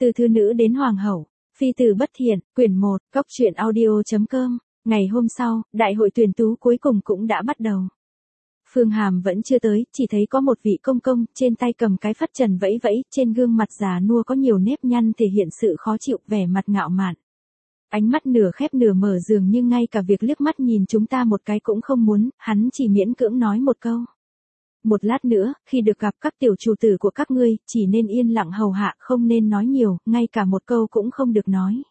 Từ thư nữ đến hoàng hậu, phi tử bất thiện, quyển 1, góc truyện audio.com. Ngày hôm sau, đại hội tuyển tú cuối cùng cũng đã bắt đầu. Phương Hàm vẫn chưa tới, chỉ thấy có một vị công công, trên tay cầm cái phất trần vẫy vẫy, trên gương mặt già nua có nhiều nếp nhăn thể hiện sự khó chịu, vẻ mặt ngạo mạn. Ánh mắt nửa khép nửa mở dường như ngay cả việc liếc mắt nhìn chúng ta một cái cũng không muốn, hắn chỉ miễn cưỡng nói một câu. Một lát nữa, khi được gặp các tiểu chủ tử của các ngươi, chỉ nên yên lặng hầu hạ, không nên nói nhiều, ngay cả một câu cũng không được nói.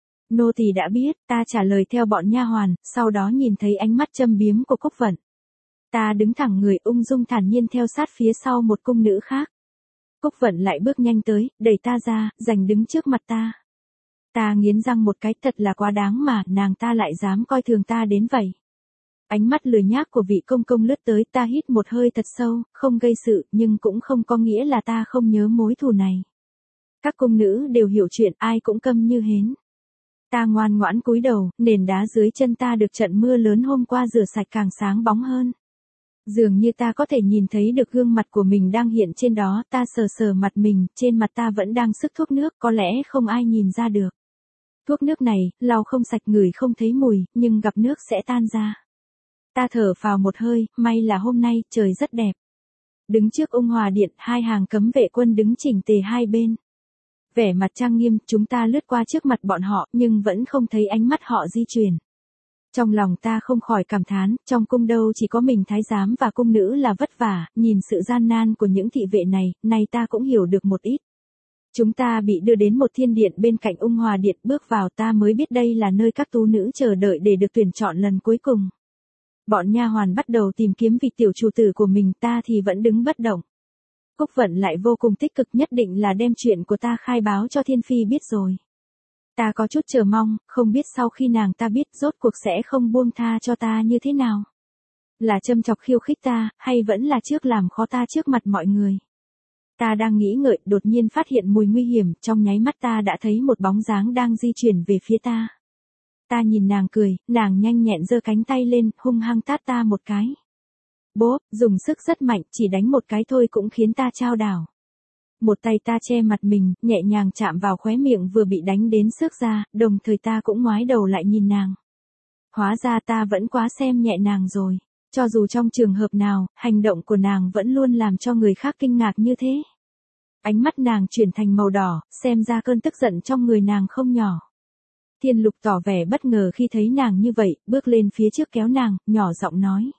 Nô tỳ đã biết, ta trả lời theo bọn nha hoàn, sau đó nhìn thấy ánh mắt châm biếm của Cúc Vận. Ta đứng thẳng người ung dung thản nhiên theo sát phía sau một cung nữ khác. Cúc Vận lại bước nhanh tới, đẩy ta ra, giành đứng trước mặt ta. Ta nghiến răng một cái, thật là quá đáng mà, nàng ta lại dám coi thường ta đến vậy. Ánh mắt lười nhác của vị công công lướt tới, ta hít một hơi thật sâu, không gây sự, nhưng cũng không có nghĩa là ta không nhớ mối thù này. Các cung nữ đều hiểu chuyện, ai cũng câm như hến. Ta ngoan ngoãn cúi đầu, nền đá dưới chân ta được trận mưa lớn hôm qua rửa sạch càng sáng bóng hơn. Dường như ta có thể nhìn thấy được gương mặt của mình đang hiện trên đó, ta sờ sờ mặt mình, trên mặt ta vẫn đang sức thuốc nước, có lẽ không ai nhìn ra được. Thuốc nước này, lau không sạch ngửi không thấy mùi, nhưng gặp nước sẽ tan ra. Ta thở phào một hơi, may là hôm nay, trời rất đẹp. Đứng trước Ung Hòa Điện, hai hàng cấm vệ quân đứng chỉnh tề hai bên. Vẻ mặt trang nghiêm, chúng ta lướt qua trước mặt bọn họ, nhưng vẫn không thấy ánh mắt họ di chuyển. Trong lòng ta không khỏi cảm thán, trong cung đâu chỉ có mình thái giám và cung nữ là vất vả, nhìn sự gian nan của những thị vệ này, nay ta cũng hiểu được một ít. Chúng ta bị đưa đến một thiên điện bên cạnh Ung Hòa Điện, bước vào ta mới biết đây là nơi các tú nữ chờ đợi để được tuyển chọn lần cuối cùng. Bọn nha hoàn bắt đầu tìm kiếm vị tiểu chủ tử của mình, ta thì vẫn đứng bất động. Cúc Vận lại vô cùng tích cực, nhất định là đem chuyện của ta khai báo cho Thiên Phi biết rồi. Ta có chút chờ mong, không biết sau khi nàng ta biết rốt cuộc sẽ không buông tha cho ta như thế nào. Là châm chọc khiêu khích ta, hay vẫn là trước làm khó ta trước mặt mọi người. Ta đang nghĩ ngợi, đột nhiên phát hiện mùi nguy hiểm, trong nháy mắt ta đã thấy một bóng dáng đang di chuyển về phía ta. Ta nhìn nàng cười, nàng nhanh nhẹn giơ cánh tay lên, hung hăng tát ta một cái. Bốp, dùng sức rất mạnh, chỉ đánh một cái thôi cũng khiến ta chao đảo. Một tay ta che mặt mình, nhẹ nhàng chạm vào khóe miệng vừa bị đánh đến xước ra, đồng thời ta cũng ngoái đầu lại nhìn nàng. Hóa ra ta vẫn quá xem nhẹ nàng rồi. Cho dù trong trường hợp nào, hành động của nàng vẫn luôn làm cho người khác kinh ngạc như thế. Ánh mắt nàng chuyển thành màu đỏ, xem ra cơn tức giận trong người nàng không nhỏ. Thiên Lục tỏ vẻ bất ngờ khi thấy nàng như vậy, bước lên phía trước kéo nàng, nhỏ giọng nói.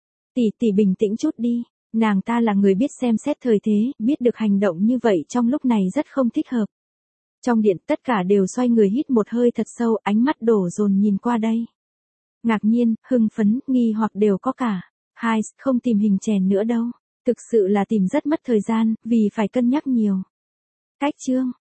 Tỷ bình tĩnh chút đi, nàng ta là người biết xem xét thời thế, biết được hành động như vậy trong lúc này rất không thích hợp. Trong điện tất cả đều xoay người hít một hơi thật sâu, ánh mắt đổ dồn nhìn qua đây. Ngạc nhiên, hưng phấn, nghi hoặc đều có cả. Hai, không tìm hình chèn nữa đâu. Thực sự là tìm rất mất thời gian, vì phải cân nhắc nhiều. Cách chương.